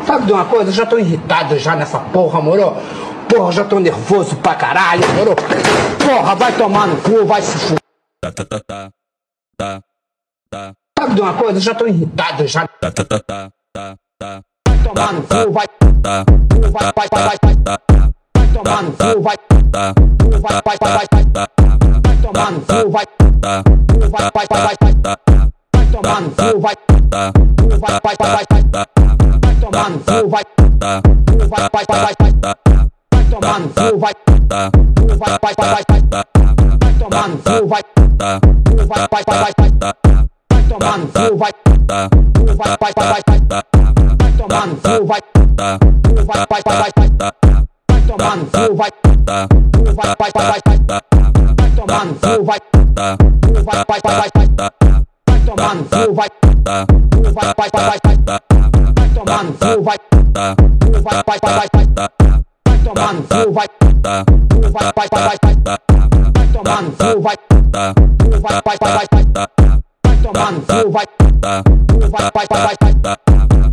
Sabe de uma coisa? Eu já tô irritado já nessa porra, moro? Porra, já tô nervoso pra caralho, moro? Porra, vai tomar no cu, vai se fuder. Sabe de uma coisa? Eu já tô irritado já. Vai tomar no cu, vai tomar no cu, vai tomar no cu, vai tomar no cu, vai tomar no cu, vai tomar no cu, vai tomar no cu, vai tomar no cu, vai tomar no cu, vai tomar no cu, vai tomar no cu, vai tomar no cu, vai tomar no cu, vai tomar no cu, vai tomar no cu, vai tomar no cu, vai tomar no cu, vai